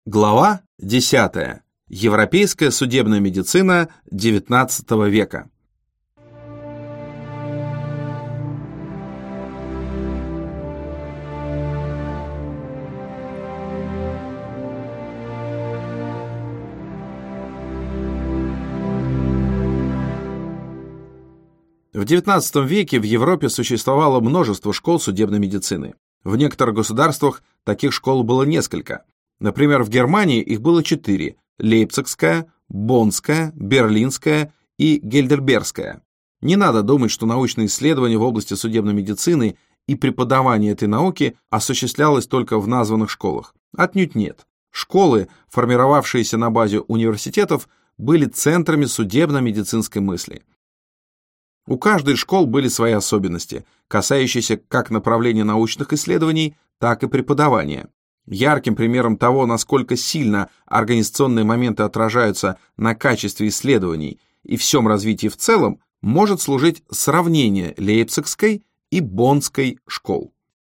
Глава 10. Европейская судебная медицина XIX века. В XIX веке в Европе существовало множество школ судебной медицины. В некоторых государствах таких школ было несколько. Например, в Германии их было 4: Лейпцигская, Боннская, Берлинская и Гейдельбергская. Не надо думать, что научные исследования в области судебной медицины и преподавание этой науки осуществлялось только в названных школах. Отнюдь нет. Школы, формировавшиеся на базе университетов, были центрами судебно-медицинской мысли. У каждой из школ были свои особенности, касающиеся как направления научных исследований, так и преподавания. Ярким примером того, насколько сильно организационные моменты отражаются на качестве исследований и всем развитии в целом, может служить сравнение Лейпцигской и Боннской школ.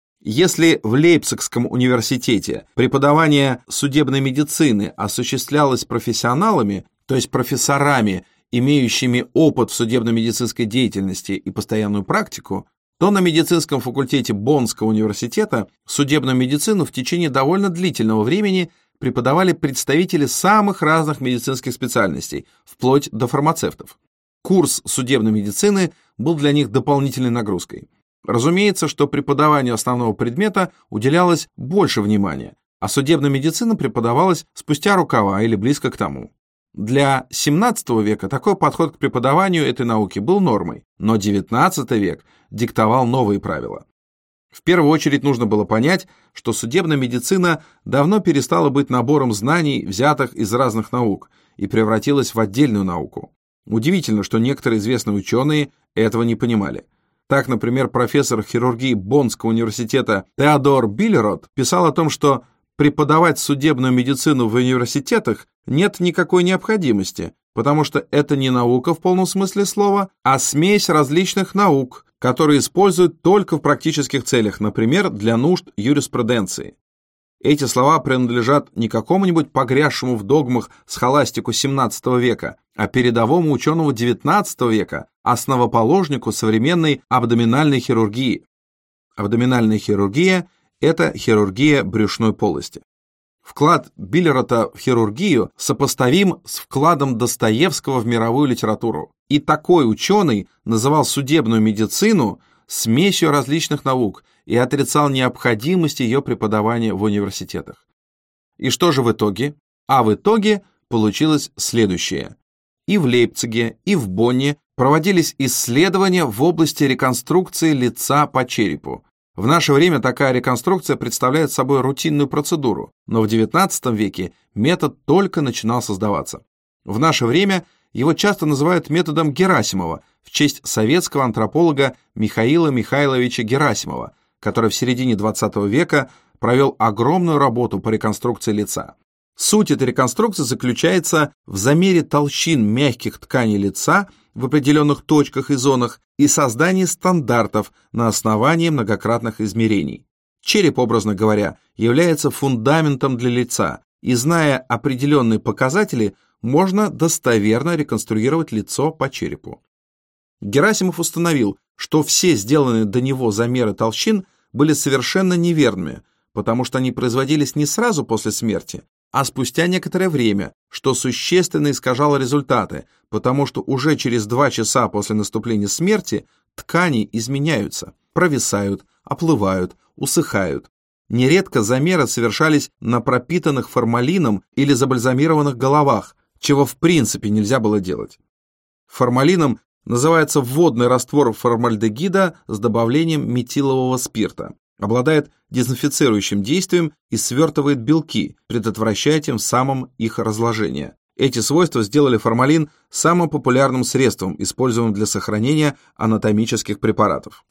Если в Лейпцигском университете преподавание судебной медицины осуществлялось профессионалами, то есть профессорами, имеющими опыт в судебно-медицинской деятельности и постоянную практику, то на медицинском факультете Боннского университета судебную медицину в течение довольно длительного времени преподавали представители самых разных медицинских специальностей, вплоть до фармацевтов. Курс судебной медицины был для них дополнительной нагрузкой. Разумеется, что преподаванию основного предмета уделялось больше внимания, а судебная медицина преподавалась спустя рукава или близко к тому. Для XVII века такой подход к преподаванию этой науки был нормой, но XIX век диктовал новые правила. В первую очередь нужно было понять, что судебная медицина давно перестала быть набором знаний, взятых из разных наук, и превратилась в отдельную науку. Удивительно, что некоторые известные ученые этого не понимали. Так, например, профессор хирургии Боннского университета Теодор Биллерот писал о том, что преподавать судебную медицину в университетах нет никакой необходимости, потому что это не наука в полном смысле слова, а смесь различных наук, которые используют только в практических целях, например, для нужд юриспруденции. Эти слова принадлежат не какому-нибудь погрязшему в догмах схоластику XVII века, а передовому ученому XIX века, основоположнику современной абдоминальной хирургии. Абдоминальная хирургия – это хирургия брюшной полости. Вклад Биллерота в хирургию сопоставим с вкладом Достоевского в мировую литературу. И такой ученый называл судебную медицину смесью различных наук и отрицал необходимость ее преподавания в университетах. И что же в итоге? А в итоге получилось следующее. И в Лейпциге, и в Бонне проводились исследования в области реконструкции лица по черепу. В наше время такая реконструкция представляет собой рутинную процедуру, но в XIX веке метод только начинал создаваться. В наше время его часто называют методом Герасимова в честь советского антрополога Михаила Михайловича Герасимова, который в середине XX века провел огромную работу по реконструкции лица. Суть этой реконструкции заключается в замере толщин мягких тканей лица в определенных точках и зонах и создании стандартов на основании многократных измерений. Череп, образно говоря, является фундаментом для лица, и, зная определенные показатели, можно достоверно реконструировать лицо по черепу. Герасимов установил, что все сделанные до него замеры толщин были совершенно неверными, потому что они производились не сразу после смерти, а спустя некоторое время, что существенно искажало результаты, потому что уже через 2 часа после наступления смерти ткани изменяются, провисают, оплывают, усыхают. Нередко замеры совершались на пропитанных формалином или забальзамированных головах, чего в принципе нельзя было делать. Формалином называется вводный раствор формальдегида с добавлением метилового спирта. Обладает дезинфицирующим действием и свертывает белки, предотвращая тем самым их разложение. Эти свойства сделали формалин самым популярным средством, используемым для сохранения анатомических препаратов.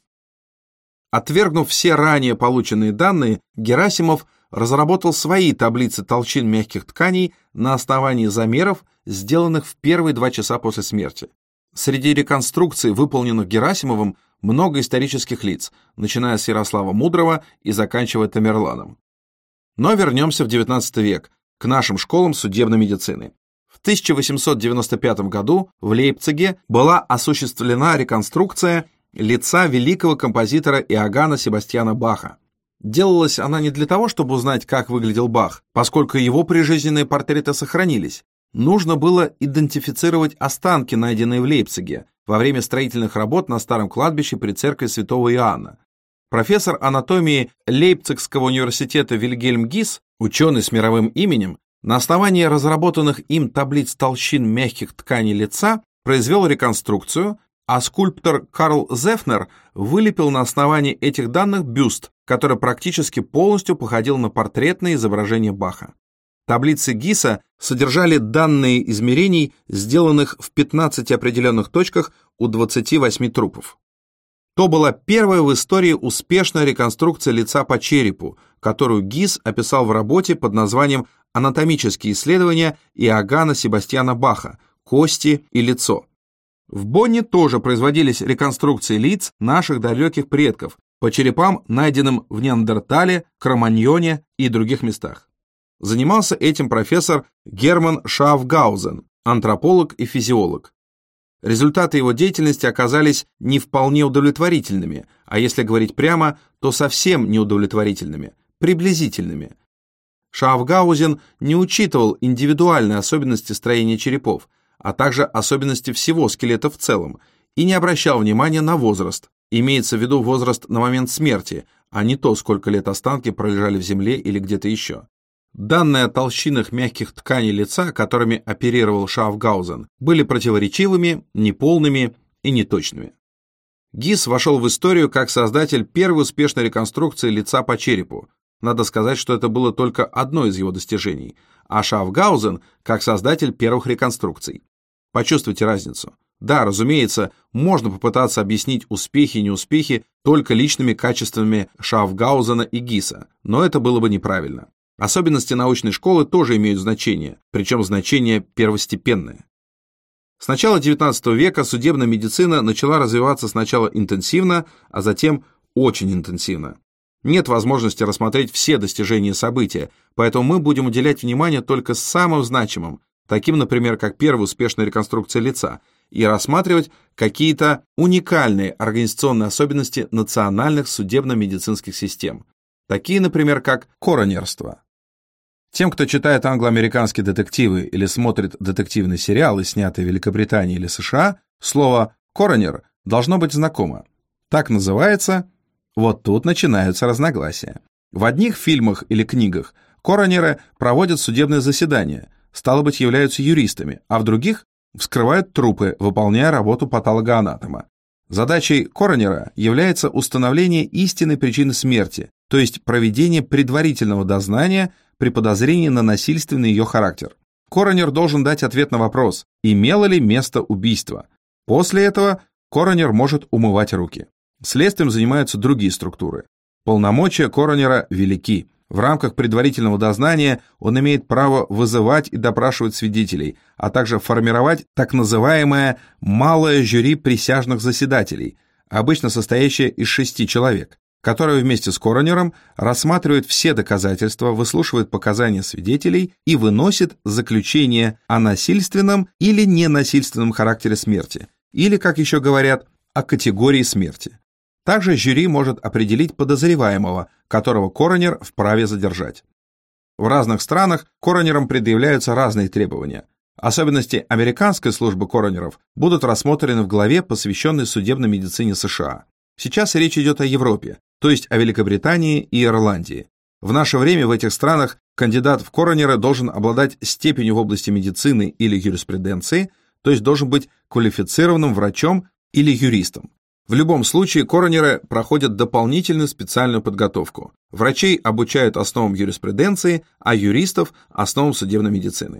Отвергнув все ранее полученные данные, Герасимов разработал свои таблицы толщин мягких тканей на основании замеров, сделанных в первые 2 часа после смерти. Среди реконструкций, выполненных Герасимовым, много исторических лиц, начиная с Ярослава Мудрого и заканчивая Тамерланом. Но вернемся в XIX век, к нашим школам судебной медицины. В 1895 году в Лейпциге была осуществлена реконструкция лица великого композитора Иоганна Себастьяна Баха. Делалась она не для того, чтобы узнать, как выглядел Бах, поскольку его прижизненные портреты сохранились. Нужно было идентифицировать останки, найденные в Лейпциге, во время строительных работ на старом кладбище при церкви святого Иоанна. Профессор анатомии Лейпцигского университета Вильгельм Гис, ученый с мировым именем, на основании разработанных им таблиц толщин мягких тканей лица произвел реконструкцию, а скульптор Карл Зефнер вылепил на основании этих данных бюст, который практически полностью походил на портретное изображение Баха. Таблицы Гиса содержали данные измерений, сделанных в 15 определенных точках у 28 трупов. То была первая в истории успешная реконструкция лица по черепу, которую Гис описал в работе под названием «Анатомические исследования Иоганна Себастьяна Баха. Кости и лицо». В Бонне тоже производились реконструкции лиц наших далеких предков по черепам, найденным в Неандертале, Кроманьоне и других местах. Занимался этим профессор Герман Шафгаузен, антрополог и физиолог. Результаты его деятельности оказались не вполне удовлетворительными, а если говорить прямо, то совсем неудовлетворительными, приблизительными. Шафгаузен не учитывал индивидуальные особенности строения черепов, а также особенности всего скелета в целом, и не обращал внимания на возраст, имеется в виду возраст на момент смерти, а не то, сколько лет останки пролежали в земле или где-то еще. Данные о толщинах мягких тканей лица, которыми оперировал Шафгаузен, были противоречивыми, неполными и неточными. Гис вошел в историю как создатель первой успешной реконструкции лица по черепу. Надо сказать, что это было только одно из его достижений, а Шафгаузен как создатель первых реконструкций. Почувствуйте разницу. Да, разумеется, можно попытаться объяснить успехи и неуспехи только личными качествами Шафгаузена и Гиса, но это было бы неправильно. Особенности научной школы тоже имеют значение, причем значение первостепенное. С начала XIX века судебная медицина начала развиваться сначала интенсивно, а затем очень интенсивно. Нет возможности рассмотреть все достижения события, поэтому мы будем уделять внимание только самым значимым, таким, например, как первая успешная реконструкция лица, и рассматривать какие-то уникальные организационные особенности национальных судебно-медицинских систем, такие, например, как коронерство. Тем, кто читает англо-американские детективы или смотрит детективные сериалы, снятые в Великобритании или США, слово «коронер» должно быть знакомо. Так называется, вот тут начинаются разногласия. В одних фильмах или книгах коронеры проводят судебные заседания, стало быть, являются юристами, а в других вскрывают трупы, выполняя работу патологоанатома. Задачей коронера является установление истинной причины смерти, то есть проведение предварительного дознания при подозрении на насильственный ее характер. Коронер должен дать ответ на вопрос, имело ли место убийство. После этого коронер может умывать руки. Следствием занимаются другие структуры. Полномочия коронера велики. В рамках предварительного дознания он имеет право вызывать и допрашивать свидетелей, а также формировать так называемое «малое жюри присяжных заседателей», обычно состоящее из 6 человек, которое вместе с коронером рассматривает все доказательства, выслушивает показания свидетелей и выносит заключение о насильственном или ненасильственном характере смерти, или, как еще говорят, о категории смерти. Также жюри может определить подозреваемого, которого коронер вправе задержать. В разных странах коронерам предъявляются разные требования. Особенности американской службы коронеров будут рассмотрены в главе, посвященной судебной медицине США. Сейчас речь идет о Европе, то есть о Великобритании и Ирландии. В наше время в этих странах кандидат в коронеры должен обладать степенью в области медицины или юриспруденции, то есть должен быть квалифицированным врачом или юристом. В любом случае коронеры проходят дополнительную специальную подготовку. Врачей обучают основам юриспруденции, а юристов – основам судебной медицины.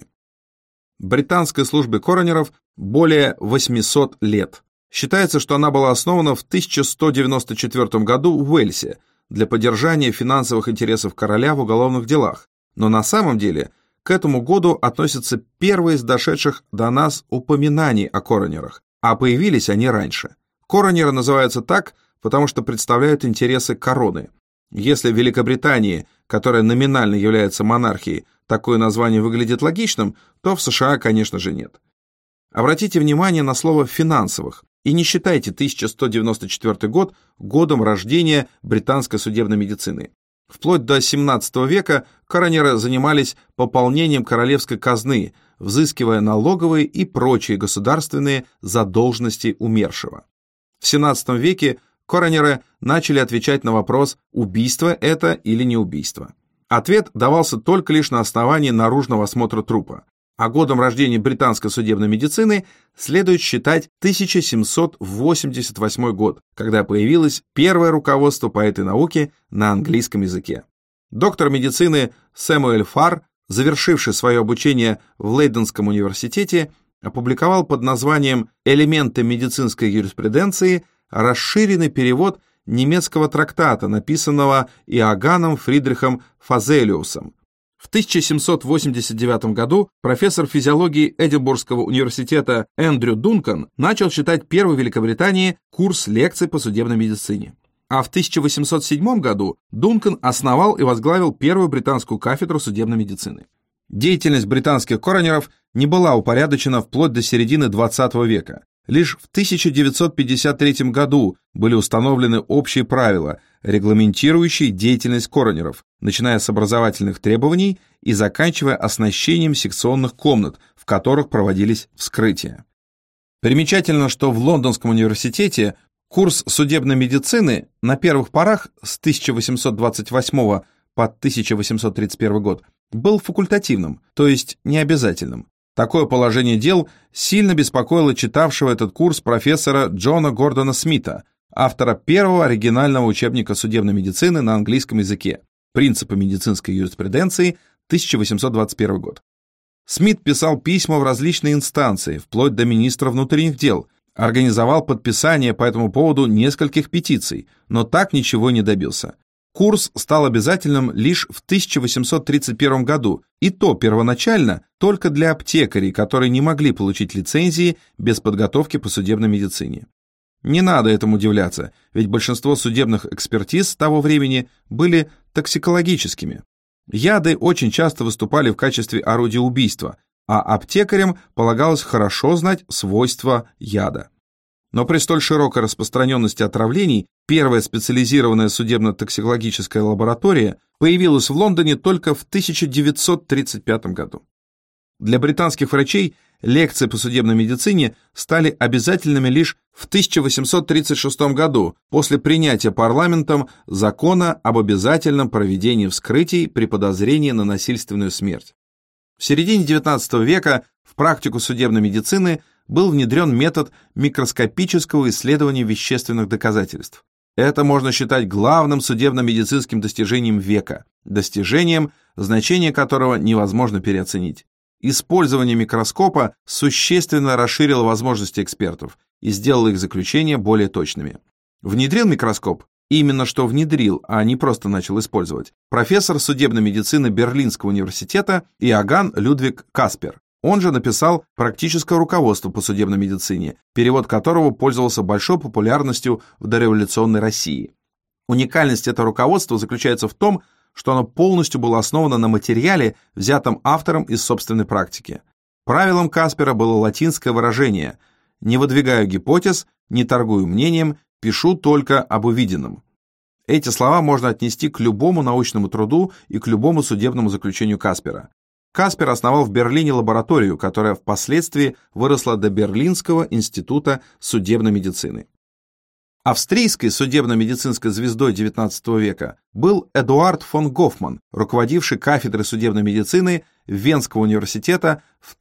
Британской службе коронеров более 800 лет. Считается, что она была основана в 1194 году в Уэльсе для поддержания финансовых интересов короля в уголовных делах, но на самом деле к этому году относятся первые из дошедших до нас упоминаний о коронерах, а появились они раньше. Коронеры называются так, потому что представляют интересы короны. Если в Великобритании, которая номинально является монархией, такое название выглядит логичным, то в США, конечно же, нет. Обратите внимание на слово «финансовых» и не считайте 1194 год годом рождения британской судебной медицины. Вплоть до XVII века коронеры занимались пополнением королевской казны, взыскивая налоговые и прочие государственные задолженности умершего. В XVII веке коронеры начали отвечать на вопрос, убийство это или не убийство. Ответ давался только лишь на основании наружного осмотра трупа, а годом рождения британской судебной медицины следует считать 1788 год, когда появилось первое руководство по этой науке на английском языке. Доктор медицины Сэмюэль Фарр, завершивший свое обучение в Лейденском университете, опубликовал под названием «Элементы медицинской юриспруденции» расширенный перевод немецкого трактата, написанного Иоганном Фридрихом Фазелиусом. В 1789 году профессор физиологии Эдинбургского университета Эндрю Дункан начал читать первый в Великобритании курс лекций по судебной медицине. А в 1807 году Дункан основал и возглавил первую британскую кафедру судебной медицины. Деятельность британских коронеров не была упорядочена вплоть до середины XX века. Лишь в 1953 году были установлены общие правила, регламентирующие деятельность коронеров, начиная с образовательных требований и заканчивая оснащением секционных комнат, в которых проводились вскрытия. Примечательно, что в Лондонском университете курс судебной медицины на первых порах с 1828 по 1831 год был факультативным, то есть необязательным. Такое положение дел сильно беспокоило читавшего этот курс профессора Джона Гордона Смита, автора первого оригинального учебника судебной медицины на английском языке «Принципы медицинской юриспруденции», 1821 год. Смит писал письма в различные инстанции, вплоть до министра внутренних дел, организовал подписание по этому поводу нескольких петиций, но так ничего не добился. Курс стал обязательным лишь в 1831 году, и то первоначально только для аптекарей, которые не могли получить лицензии без подготовки по судебной медицине. Не надо этому удивляться, ведь большинство судебных экспертиз того времени были токсикологическими. Яды очень часто выступали в качестве орудия убийства, а аптекарям полагалось хорошо знать свойства яда. Но при столь широкой распространенности отравлений первая специализированная судебно-токсикологическая лаборатория появилась в Лондоне только в 1935 году. Для британских врачей лекции по судебной медицине стали обязательными лишь в 1836 году после принятия парламентом закона об обязательном проведении вскрытий при подозрении на насильственную смерть. В середине XIX века в практику судебной медицины был внедрен метод микроскопического исследования вещественных доказательств. Это можно считать главным судебно-медицинским достижением века, достижением, значение которого невозможно переоценить. Использование микроскопа существенно расширило возможности экспертов и сделало их заключения более точными. Внедрил микроскоп, именно что внедрил, а не просто начал использовать, профессор судебной медицины Берлинского университета Иоганн Людвиг Каспер. Он же написал «Практическое руководство по судебной медицине», перевод которого пользовался большой популярностью в дореволюционной России. Уникальность этого руководства заключается в том, что оно полностью было основано на материале, взятом автором из собственной практики. Правилом Каспера было латинское выражение «не выдвигаю гипотез, не торгую мнением, пишу только об увиденном». Эти слова можно отнести к любому научному труду и к любому судебному заключению Каспера. Каспер основал в Берлине лабораторию, которая впоследствии выросла до Берлинского института судебной медицины. Австрийской судебно-медицинской звездой XIX века был Эдуард фон Гофман, руководивший кафедрой судебной медицины Венского университета в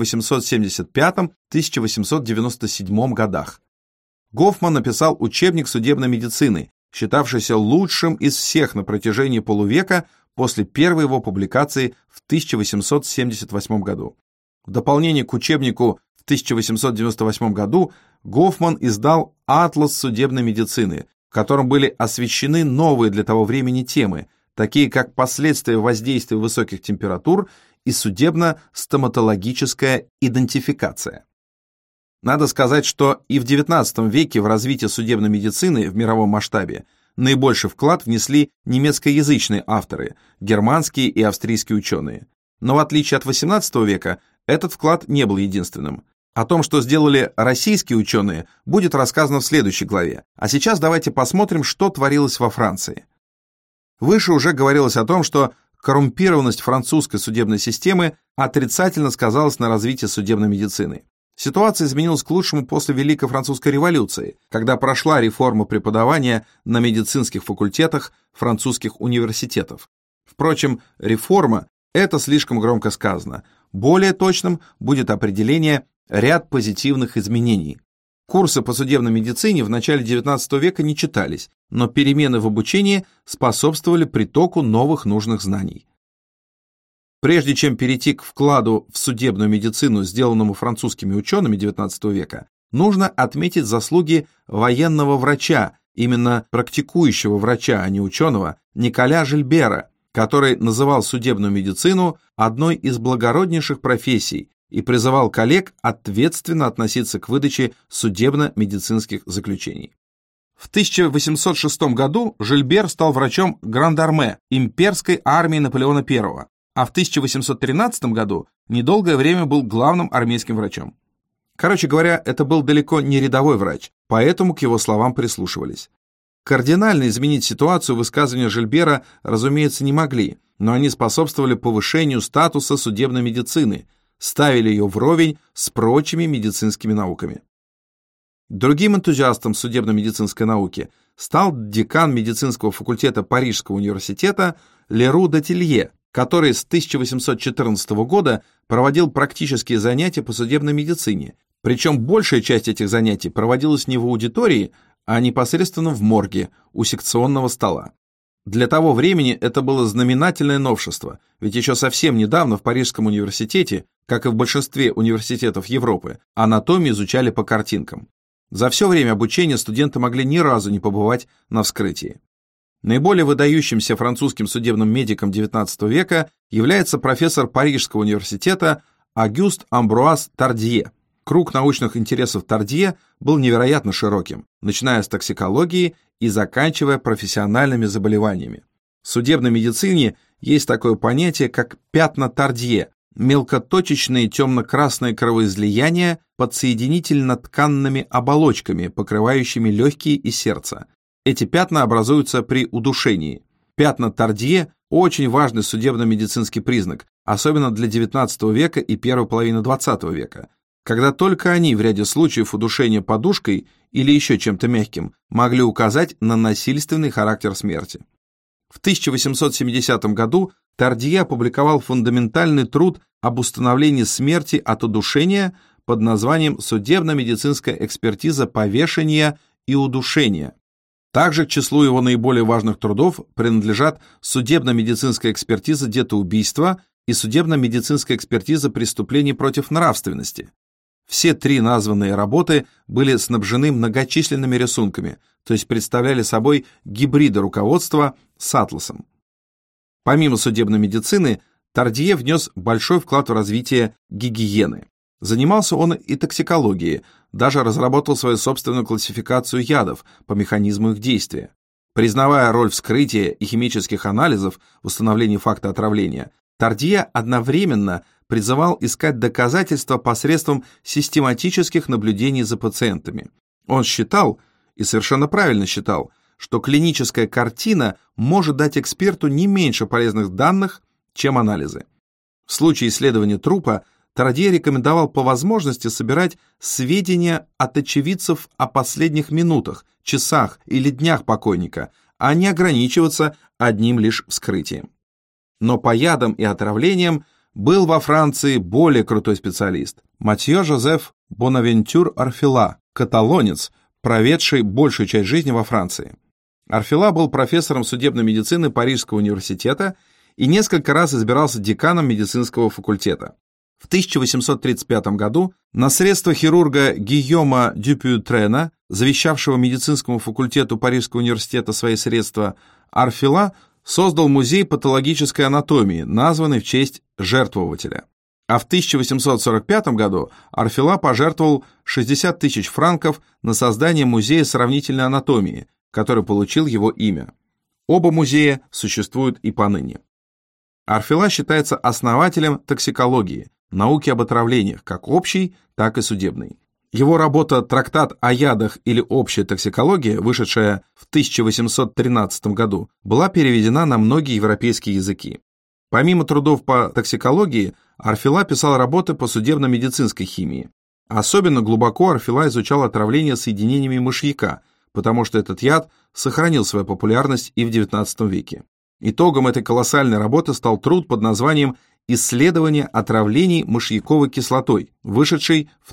1875-1897 годах. Гофман написал учебник судебной медицины, считавшийся лучшим из всех на протяжении полувека после первой его публикации в 1878 году. В дополнение к учебнику в 1898 году Гофман издал «Атлас судебной медицины», в котором были освещены новые для того времени темы, такие как последствия воздействия высоких температур и судебно-стоматологическая идентификация. Надо сказать, что и в XIX веке в развитие судебной медицины в мировом масштабе наибольший вклад внесли немецкоязычные авторы, германские и австрийские ученые. Но в отличие от XVIII века, этот вклад не был единственным. О том, что сделали российские ученые, будет рассказано в следующей главе. А сейчас давайте посмотрим, что творилось во Франции. Выше уже говорилось о том, что коррумпированность французской судебной системы отрицательно сказалась на развитии судебной медицины. Ситуация изменилась к лучшему после Великой Французской революции, когда прошла реформа преподавания на медицинских факультетах французских университетов. Впрочем, реформа – это слишком громко сказано. Более точным будет определение «ряд позитивных изменений». Курсы по судебной медицине в начале XIX века не читались, но перемены в обучении способствовали притоку новых нужных знаний. Прежде чем перейти к вкладу в судебную медицину, сделанному французскими учеными XIX века, нужно отметить заслуги военного врача, именно практикующего врача, а не ученого, Николя Жильбера, который называл судебную медицину одной из благороднейших профессий и призывал коллег ответственно относиться к выдаче судебно-медицинских заключений. В 1806 году Жильбер стал врачом Гранд-Арме, имперской армии Наполеона I, а в 1813 году недолгое время был главным армейским врачом. Короче говоря, это был далеко не рядовой врач, поэтому к его словам прислушивались. Кардинально изменить ситуацию высказывания Жильбера, разумеется, не могли, но они способствовали повышению статуса судебной медицины, ставили ее вровень с прочими медицинскими науками. Другим энтузиастом судебно-медицинской науки стал декан медицинского факультета Парижского университета Леру де Тилье, который с 1814 года проводил практические занятия по судебной медицине, причем большая часть этих занятий проводилась не в аудитории, а непосредственно в морге у секционного стола. Для того времени это было знаменательное новшество, ведь еще совсем недавно в Парижском университете, как и в большинстве университетов Европы, анатомию изучали по картинкам. За все время обучения студенты могли ни разу не побывать на вскрытии. Наиболее выдающимся французским судебным медиком XIX века является профессор Парижского университета Агюст Амбруаз Тардье. Круг научных интересов Тардье был невероятно широким, начиная с токсикологии и заканчивая профессиональными заболеваниями. В судебной медицине есть такое понятие, как пятна Тардье, мелкоточечные темно-красные кровоизлияния под соединительно-тканными оболочками, покрывающими легкие и сердце. Эти пятна образуются при удушении. Пятна Тардье – очень важный судебно-медицинский признак, особенно для XIX века и первой половины XX века, когда только они в ряде случаев удушения подушкой или еще чем-то мягким могли указать на насильственный характер смерти. В 1870 году Тардье опубликовал фундаментальный труд об установлении смерти от удушения под названием «Судебно-медицинская экспертиза повешения и удушения». Также к числу его наиболее важных трудов принадлежат судебно-медицинская экспертиза детоубийства и судебно-медицинская экспертиза преступлений против нравственности. Все три названные работы были снабжены многочисленными рисунками, то есть представляли собой гибриды руководства с атласом. Помимо судебной медицины, Тардье внес большой вклад в развитие гигиены. Занимался он и токсикологией, даже разработал свою собственную классификацию ядов по механизму их действия. Признавая роль вскрытия и химических анализов в установлении факта отравления, Тардье одновременно призывал искать доказательства посредством систематических наблюдений за пациентами. Он считал, и совершенно правильно считал, что клиническая картина может дать эксперту не меньше полезных данных, чем анализы. В случае исследования трупа Тардье рекомендовал по возможности собирать сведения от очевидцев о последних минутах, часах или днях покойника, а не ограничиваться одним лишь вскрытием. Но по ядам и отравлениям был во Франции более крутой специалист – Матье Жозеф Бонавентюр Орфила, каталонец, проведший большую часть жизни во Франции. Орфила был профессором судебной медицины Парижского университета и несколько раз избирался деканом медицинского факультета. В 1835 году на средства хирурга Гийома Дюпютрена, завещавшего медицинскому факультету Парижского университета свои средства, Орфила создал музей патологической анатомии, названный в честь жертвователя. А в 1845 году Орфила пожертвовал 60 тысяч франков на создание музея сравнительной анатомии, который получил его имя. Оба музея существуют и поныне. Арфила считается основателем токсикологии, науки об отравлениях, как общей, так и судебной. Его работа «Трактат о ядах» или «Общая токсикология», вышедшая в 1813 году, была переведена на многие европейские языки. Помимо трудов по токсикологии, Арфила писал работы по судебно-медицинской химии. Особенно глубоко Арфила изучал отравление соединениями мышьяка, потому что этот яд сохранил свою популярность и в XIX веке. Итогом этой колоссальной работы стал труд под названием «Исследование отравлений мышьяковой кислотой», вышедший в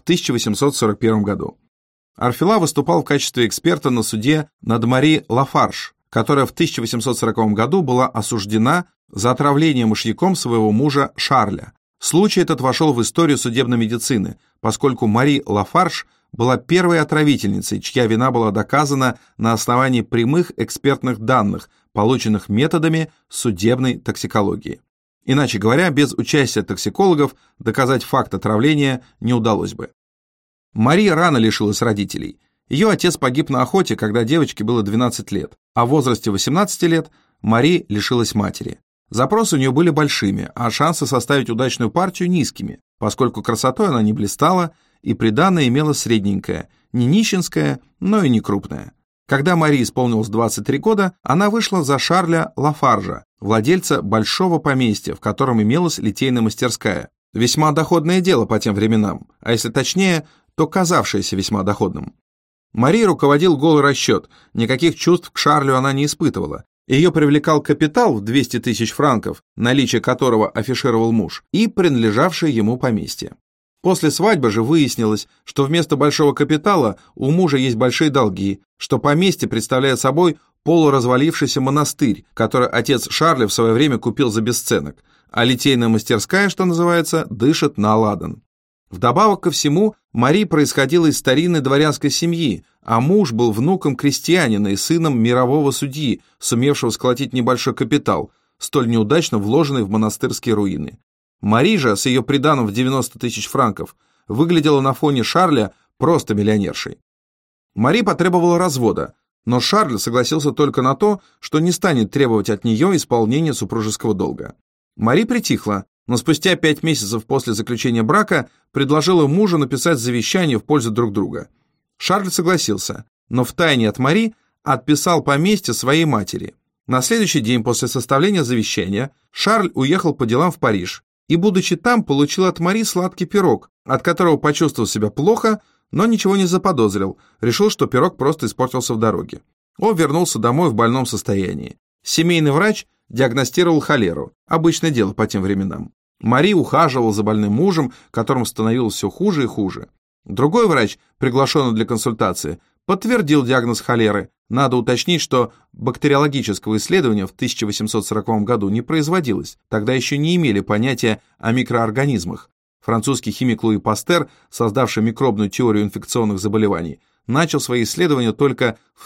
1841 году. Арфила выступал в качестве эксперта на суде над Мари Лафарж, которая в 1840 году была осуждена за отравление мышьяком своего мужа Шарля. Случай этот вошел в историю судебной медицины, поскольку Мари Лафарж была первой отравительницей, чья вина была доказана на основании прямых экспертных данных, полученных методами судебной токсикологии. Иначе говоря, без участия токсикологов доказать факт отравления не удалось бы. Мари рано лишилась родителей. Ее отец погиб на охоте, когда девочке было 12 лет, а в возрасте 18 лет Мари лишилась матери. Запросы у нее были большими, а шансы составить удачную партию низкими, поскольку красотой она не блистала и приданое имела средненькое, не нищенское, но и не крупное. Когда Мари исполнилось 23 года, она вышла за Шарля Лафаржа, владельца большого поместья, в котором имелась литейная мастерская. Весьма доходное дело по тем временам, а если точнее, то казавшееся весьма доходным. Мари руководил голый расчет, никаких чувств к Шарлю она не испытывала. Ее привлекал капитал в 200 тысяч франков, наличие которого афишировал муж, и принадлежавшее ему поместье. После свадьбы же выяснилось, что вместо большого капитала у мужа есть большие долги, что поместье представляет собой полуразвалившийся монастырь, который отец Шарля в свое время купил за бесценок, а литейная мастерская, что называется, дышит на ладан. Вдобавок ко всему, Мари происходила из старинной дворянской семьи, а муж был внуком крестьянина и сыном мирового судьи, сумевшего сколотить небольшой капитал, столь неудачно вложенный в монастырские руины. Мари же, с ее приданым в 90 тысяч франков, выглядела на фоне Шарля просто миллионершей. Мари потребовала развода, но Шарль согласился только на то, что не станет требовать от нее исполнения супружеского долга. Мари притихла, но спустя 5 месяцев после заключения брака предложила мужу написать завещание в пользу друг друга. Шарль согласился, но втайне от Мари отписал поместье своей матери. На следующий день после составления завещания Шарль уехал по делам в Париж и, будучи там, получил от Мари сладкий пирог, от которого почувствовал себя плохо, но ничего не заподозрил, решил, что пирог просто испортился в дороге. Он вернулся домой в больном состоянии. Семейный врач диагностировал холеру, обычное дело по тем временам. Мари ухаживала за больным мужем, которому становилось все хуже и хуже. Другой врач, приглашенный для консультации, подтвердил диагноз холеры. Надо уточнить, что бактериологического исследования в 1840 году не производилось, тогда еще не имели понятия о микроорганизмах. Французский химик Луи Пастер, создавший микробную теорию инфекционных заболеваний, начал свои исследования только в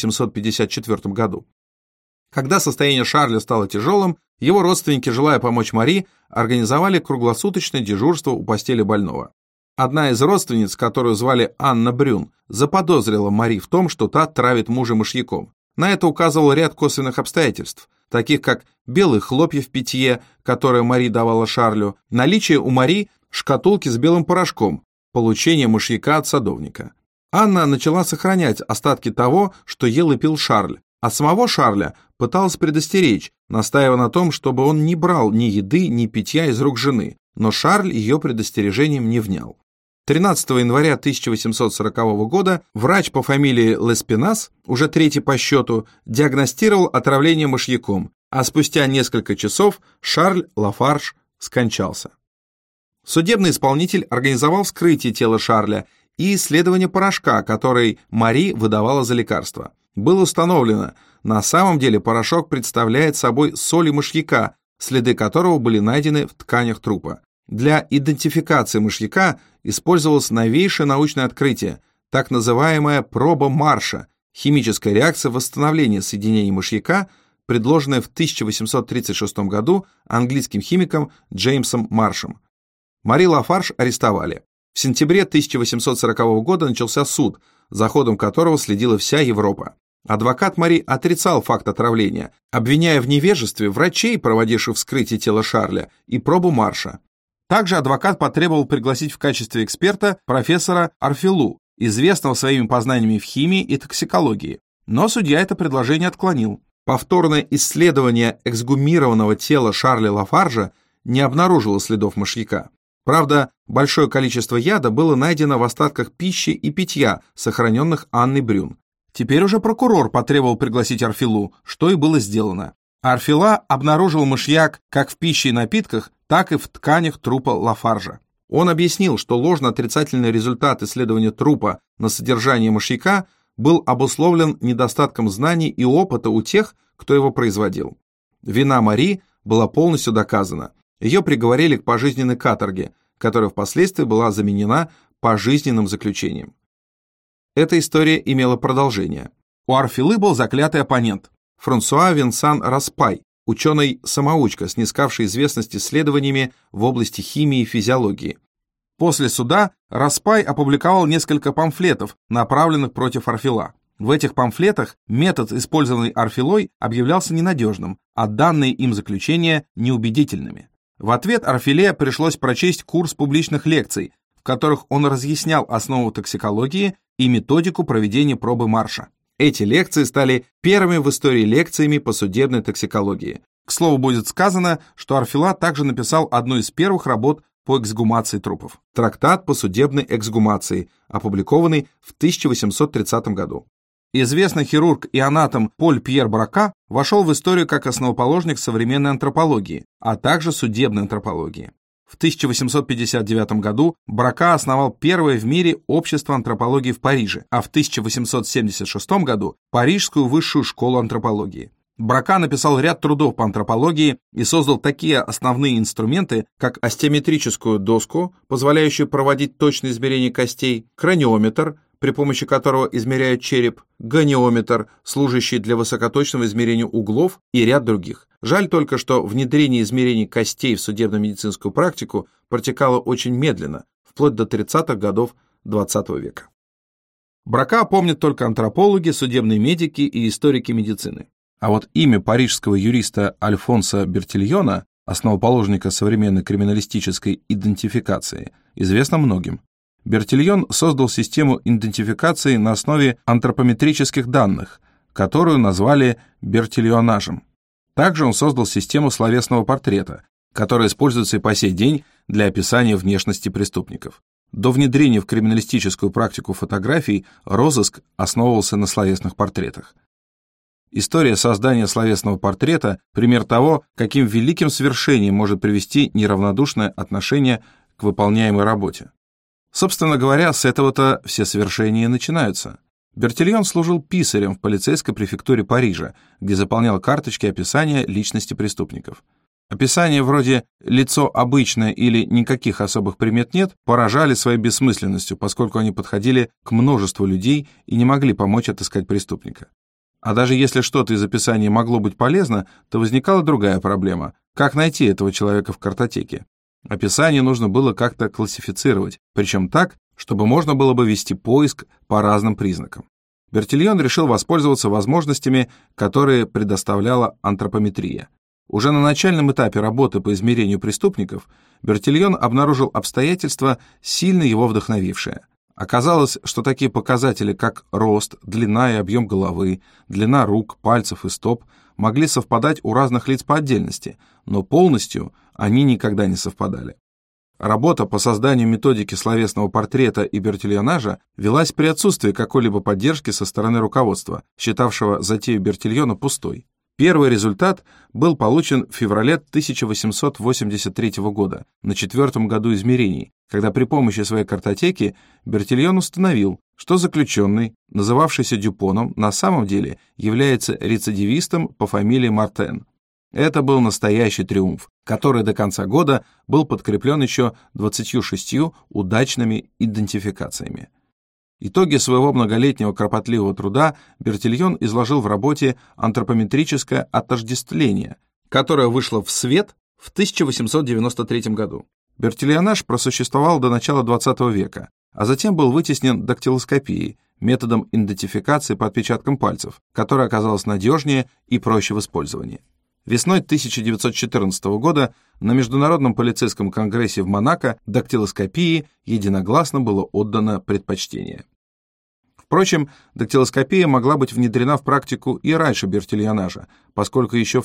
1854 году. Когда состояние Шарля стало тяжелым, его родственники, желая помочь Мари, организовали круглосуточное дежурство у постели больного. Одна из родственниц, которую звали Анна Брюн, заподозрила Мари в том, что та травит мужа мышьяком. На это указывал ряд косвенных обстоятельств, таких как белые хлопья в питье, которое Мари давала Шарлю, наличие у Мари шкатулки с белым порошком, получение мышьяка от садовника. Анна начала сохранять остатки того, что ел и пил Шарль, а самого Шарля пыталась предостеречь, настаивая на том, чтобы он не брал ни еды, ни питья из рук жены, но Шарль ее предостережением не внял. 13 января 1840 года врач по фамилии Леспинас, уже третий по счету, диагностировал отравление мышьяком, а спустя несколько часов Шарль Лафарж скончался. Судебный исполнитель организовал вскрытие тела Шарля и исследование порошка, который Мари выдавала за лекарство. Было установлено, на самом деле порошок представляет собой соль мышьяка, следы которого были найдены в тканях трупа. Для идентификации мышьяка использовалось новейшее научное открытие, так называемая проба Марша, химическая реакция восстановления соединений мышьяка, предложенная в 1836 году английским химиком Джеймсом Маршем. Мари Лафарж арестовали. В сентябре 1840 года начался суд, за ходом которого следила вся Европа. Адвокат Мари отрицал факт отравления, обвиняя в невежестве врачей, проводивших вскрытие тела Шарля, и пробу Марша. Также адвокат потребовал пригласить в качестве эксперта профессора Арфилу, известного своими познаниями в химии и токсикологии. Но судья это предложение отклонил. Повторное исследование эксгумированного тела Шарля Лафаржа не обнаружило следов мышьяка. Правда, большое количество яда было найдено в остатках пищи и питья, сохраненных Анной Брюн. Теперь уже прокурор потребовал пригласить Арфилу, что и было сделано. Арфила обнаружил мышьяк как в пище и напитках, так и в тканях трупа Лафаржа. Он объяснил, что ложно-отрицательный результат исследования трупа на содержание мышьяка был обусловлен недостатком знаний и опыта у тех, кто его производил. Вина Мари была полностью доказана. Ее приговорили к пожизненной каторге, которая впоследствии была заменена пожизненным заключением. Эта история имела продолжение. У Арфилы был заклятый оппонент – Франсуа Винсан Распай, ученый-самоучка, снискавший известность исследованиями в области химии и физиологии. После суда Распай опубликовал несколько памфлетов, направленных против Арфила. В этих памфлетах метод, использованный Арфилой, объявлялся ненадежным, а данные им заключения – неубедительными. В ответ Арфиле пришлось прочесть курс публичных лекций, в которых он разъяснял основу токсикологии и методику проведения пробы Марша. Эти лекции стали первыми в истории лекциями по судебной токсикологии. К слову, будет сказано, что Арфила также написал одну из первых работ по эксгумации трупов. Трактат по судебной эксгумации, опубликованный в 1830 году. Известный хирург и анатом Поль Пьер Брака вошел в историю как основоположник современной антропологии, а также судебной антропологии. В 1859 году Брака основал первое в мире общество антропологии в Париже, а в 1876 году Парижскую высшую школу антропологии. Брака написал ряд трудов по антропологии и создал такие основные инструменты, как остеометрическую доску, позволяющую проводить точные измерения костей, краниометр, при помощи которого измеряют череп, гониометр, служащий для высокоточного измерения углов, и ряд других. Жаль только, что внедрение измерений костей в судебно-медицинскую практику протекало очень медленно, вплоть до 30-х годов XX века. Брака помнят только антропологи, судебные медики и историки медицины. А вот имя парижского юриста Альфонса Бертильона, основоположника современной криминалистической идентификации, известно многим. Бертильон создал систему идентификации на основе антропометрических данных, которую назвали бертильонажем. Также он создал систему словесного портрета, которая используется и по сей день для описания внешности преступников. До внедрения в криминалистическую практику фотографий розыск основывался на словесных портретах. История создания словесного портрета – пример того, каким великим свершением может привести неравнодушное отношение к выполняемой работе. Собственно говоря, с этого-то все свершения начинаются. Бертильон служил писарем в полицейской префектуре Парижа, где заполнял карточки описания личности преступников. Описания вроде «лицо обычное» или «никаких особых примет нет» поражали своей бессмысленностью, поскольку они подходили к множеству людей и не могли помочь отыскать преступника. А даже если что-то из описания могло быть полезно, то возникала другая проблема – как найти этого человека в картотеке? Описание нужно было как-то классифицировать, причем так, чтобы можно было бы вести поиск по разным признакам. Бертильон решил воспользоваться возможностями, которые предоставляла антропометрия. Уже на начальном этапе работы по измерению преступников Бертильон обнаружил обстоятельства, сильно его вдохновившие. Оказалось, что такие показатели, как рост, длина и объем головы, длина рук, пальцев и стоп, могли совпадать у разных лиц по отдельности, но полностью они никогда не совпадали. Работа по созданию методики словесного портрета и бертильонажа велась при отсутствии какой-либо поддержки со стороны руководства, считавшего затею Бертильона пустой. Первый результат был получен в феврале 1883 года, на 4-м году измерений, когда при помощи своей картотеки Бертильон установил, что заключенный, называвшийся Дюпоном, на самом деле является рецидивистом по фамилии Мартен. Это был настоящий триумф, который до конца года был подкреплен еще 26 удачными идентификациями. Итоги своего многолетнего кропотливого труда Бертильон изложил в работе «Антропометрическое отождествление», которая вышла в свет в 1893 году. Бертильонаж просуществовал до начала XX века, а затем был вытеснен дактилоскопией, методом идентификации по отпечаткам пальцев, которая оказалась надежнее и проще в использовании. Весной 1914 года на Международном полицейском конгрессе в Монако дактилоскопии единогласно было отдано предпочтение. Впрочем, дактилоскопия могла быть внедрена в практику и раньше бертильонажа, поскольку еще в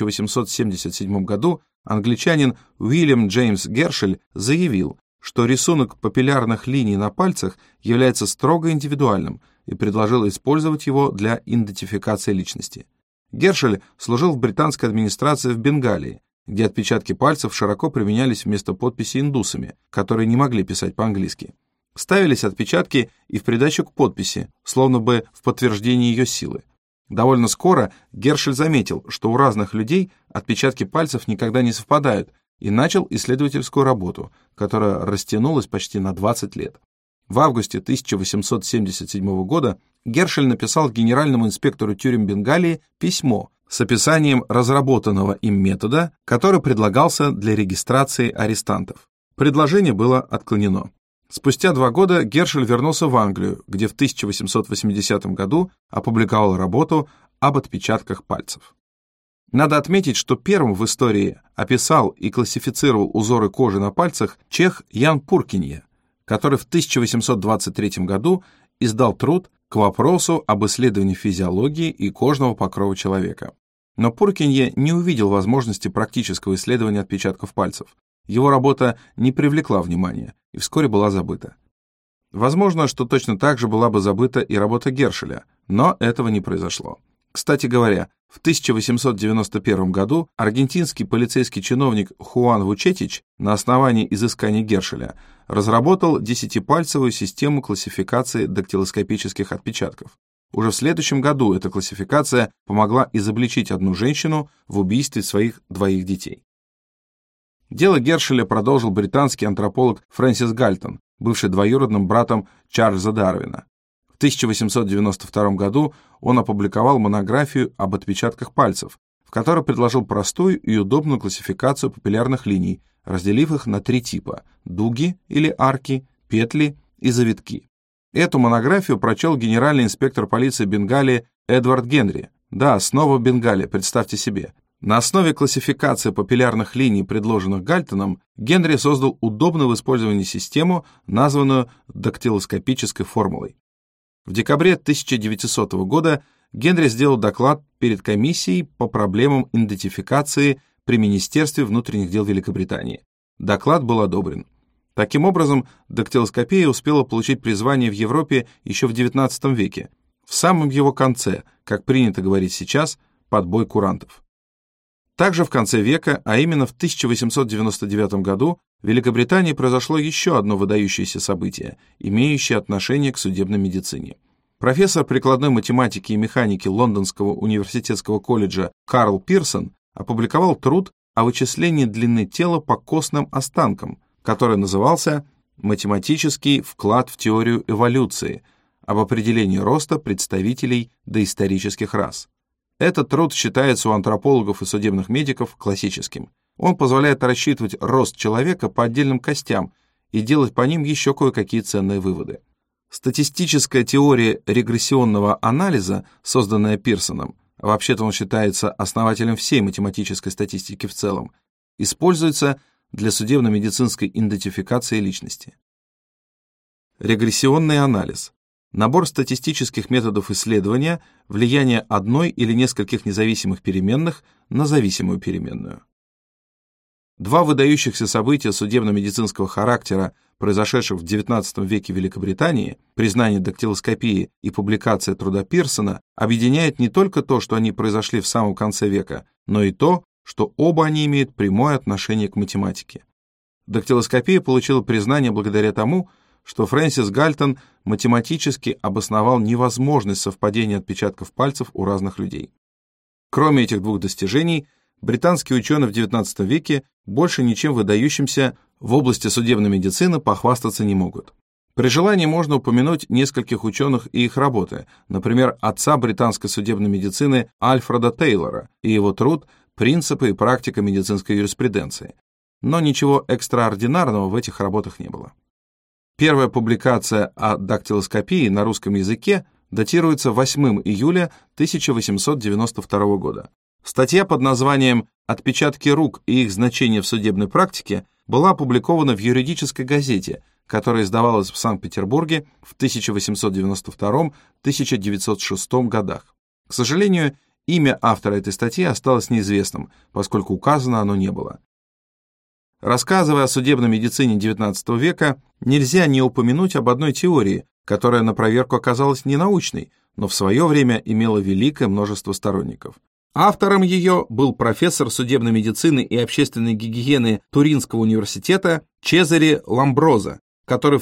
1877 году англичанин Уильям Джеймс Гершель заявил, что рисунок папиллярных линий на пальцах является строго индивидуальным и предложил использовать его для идентификации личности. Гершель служил в британской администрации в Бенгалии, где отпечатки пальцев широко применялись вместо подписи индусами, которые не могли писать по-английски. Ставились отпечатки и в придачу к подписи, словно бы в подтверждение ее силы. Довольно скоро Гершель заметил, что у разных людей отпечатки пальцев никогда не совпадают, и начал исследовательскую работу, которая растянулась почти на 20 лет. В августе 1877 года Гершель написал генеральному инспектору тюрем Бенгалии письмо с описанием разработанного им метода, который предлагался для регистрации арестантов. Предложение было отклонено. Спустя 2 года Гершель вернулся в Англию, где в 1880 году опубликовал работу об отпечатках пальцев. Надо отметить, что первым в истории описал и классифицировал узоры кожи на пальцах чех Ян Пуркинье, который в 1823 году издал труд к вопросу об исследовании физиологии и кожного покрова человека. Но Пуркинье не увидел возможности практического исследования отпечатков пальцев. Его работа не привлекла внимания и вскоре была забыта. Возможно, что точно так же была бы забыта и работа Гершеля, но этого не произошло. Кстати говоря, в 1891 году аргентинский полицейский чиновник Хуан Вучетич на основании изысканий Гершеля разработал 10-пальцевую систему классификации дактилоскопических отпечатков. Уже в следующем году эта классификация помогла изобличить одну женщину в убийстве своих 2 детей. Дело Гершеля продолжил британский антрополог Фрэнсис Гальтон, бывший двоюродным братом Чарльза Дарвина. В 1892 году он опубликовал монографию об отпечатках пальцев, в которой предложил простую и удобную классификацию папиллярных линий, разделив их на 3 типа – дуги или арки, петли и завитки. Эту монографию прочел генеральный инспектор полиции Бенгалии Эдвард Генри. Да, снова Бенгалия, представьте себе. На основе классификации папиллярных линий, предложенных Гальтоном, Генри создал удобную в использовании систему, названную дактилоскопической формулой. В декабре 1900 года Генри сделал доклад перед комиссией по проблемам идентификации при Министерстве внутренних дел Великобритании. Доклад был одобрен. Таким образом, дактилоскопия успела получить призвание в Европе еще в XIX веке, в самом его конце, как принято говорить сейчас, под бой курантов. Также в конце века, а именно в 1899 году, в Великобритании произошло еще одно выдающееся событие, имеющее отношение к судебной медицине. Профессор прикладной математики и механики Лондонского университетского колледжа Карл Пирсон опубликовал труд о вычислении длины тела по костным останкам, который назывался «Математический вклад в теорию эволюции», об определении роста представителей доисторических рас. Этот труд считается у антропологов и судебных медиков классическим. Он позволяет рассчитывать рост человека по отдельным костям и делать по ним еще кое-какие ценные выводы. Статистическая теория регрессионного анализа, созданная Пирсоном, вообще-то он считается основателем всей математической статистики в целом, используется для судебно-медицинской идентификации личности. Регрессионный анализ – набор статистических методов исследования влияния одной или нескольких независимых переменных на зависимую переменную. 2 выдающихся события судебно-медицинского характера, произошедших в XIX веке в Великобритании, признание дактилоскопии и публикация труда Пирсона, объединяет не только то, что они произошли в самом конце века, но и то, что оба они имеют прямое отношение к математике. Дактилоскопия получила признание благодаря тому, что Фрэнсис Гальтон математически обосновал невозможность совпадения отпечатков пальцев у разных людей. Кроме этих 2 достижений, британские ученые в XIX веке больше ничем выдающимся в области судебной медицины похвастаться не могут. При желании можно упомянуть нескольких ученых и их работы, например, отца британской судебной медицины Альфреда Тейлора и его труд «Принципы и практика медицинской юриспруденции». Но ничего экстраординарного в этих работах не было. Первая публикация о дактилоскопии на русском языке датируется 8 июля 1892 года. Статья под названием «Отпечатки рук и их значение в судебной практике» была опубликована в юридической газете, которая издавалась в Санкт-Петербурге в 1892-1906 годах. К сожалению, имя автора этой статьи осталось неизвестным, поскольку указано оно не было. Рассказывая о судебной медицине XIX века, нельзя не упомянуть об одной теории, которая на проверку оказалась ненаучной, но в свое время имела великое множество сторонников. Автором ее был профессор судебной медицины и общественной гигиены Туринского университета Чезаре Ламброзо, который в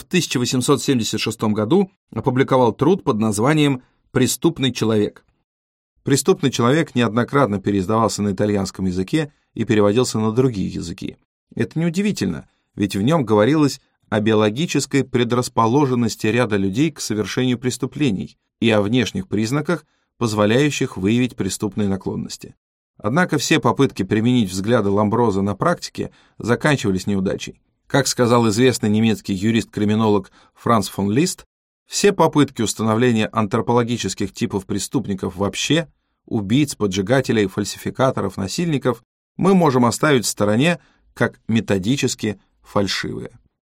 1876 году опубликовал труд под названием «Преступный человек». «Преступный человек» неоднократно переиздавался на итальянском языке и переводился на другие языки. Это неудивительно, ведь в нем говорилось о биологической предрасположенности ряда людей к совершению преступлений и о внешних признаках, позволяющих выявить преступные наклонности. Однако все попытки применить взгляды Ламброзо на практике заканчивались неудачей. Как сказал известный немецкий юрист-криминолог Франц фон Лист, все попытки установления антропологических типов преступников вообще, убийц, поджигателей, фальсификаторов, насильников, мы можем оставить в стороне как методически фальшивые.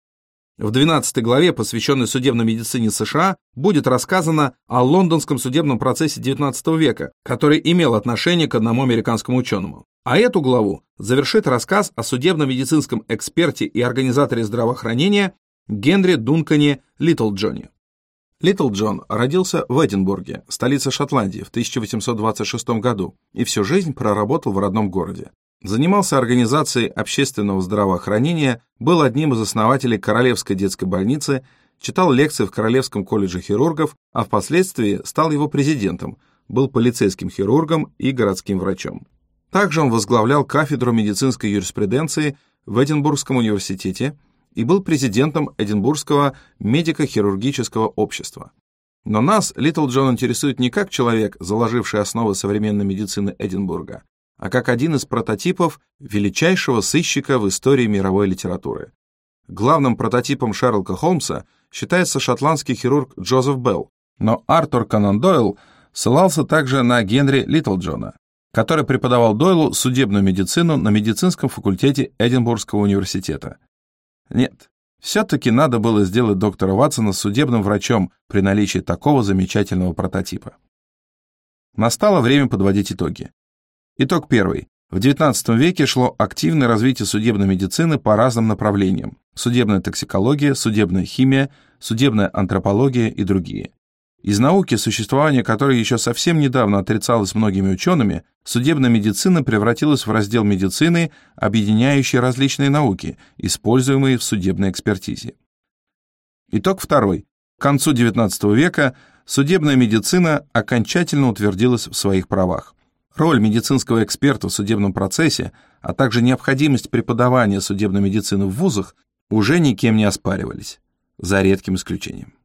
В 12 главе, посвященной судебной медицине США, будет рассказано о лондонском судебном процессе XIX века, который имел отношение к одному американскому ученому. А эту главу завершит рассказ о судебно-медицинском эксперте и организаторе здравоохранения Генри Дункане Литлджоне. Литлджон родился в Эдинбурге, столице Шотландии, в 1826 году и всю жизнь проработал в родном городе. Занимался организацией общественного здравоохранения, был одним из основателей Королевской детской больницы, читал лекции в Королевском колледже хирургов, а впоследствии стал его президентом, был полицейским хирургом и городским врачом. Также он возглавлял кафедру медицинской юриспруденции в Эдинбургском университете и был президентом Эдинбургского медико-хирургического общества. Но нас Литлджон интересует не как человек, заложивший основы современной медицины Эдинбурга, а как один из прототипов величайшего сыщика в истории мировой литературы. Главным прототипом Шерлока Холмса считается шотландский хирург Джозеф Белл, но Артур Конан Дойл ссылался также на Генри Литлджона, который преподавал Дойлу судебную медицину на медицинском факультете Эдинбургского университета. Нет, все-таки надо было сделать доктора Ватсона судебным врачом при наличии такого замечательного прототипа. Настало время подводить итоги. Итог первый. В XIX веке шло активное развитие судебной медицины по разным направлениям: судебная токсикология, судебная химия, судебная антропология и другие. Из науки, существование которой еще совсем недавно отрицалось многими учеными, судебная медицина превратилась в раздел медицины, объединяющий различные науки, используемые в судебной экспертизе. Итог второй. К концу XIX века судебная медицина окончательно утвердилась в своих правах. Роль медицинского эксперта в судебном процессе, а также необходимость преподавания судебной медицины в вузах уже никем не оспаривались, за редким исключением.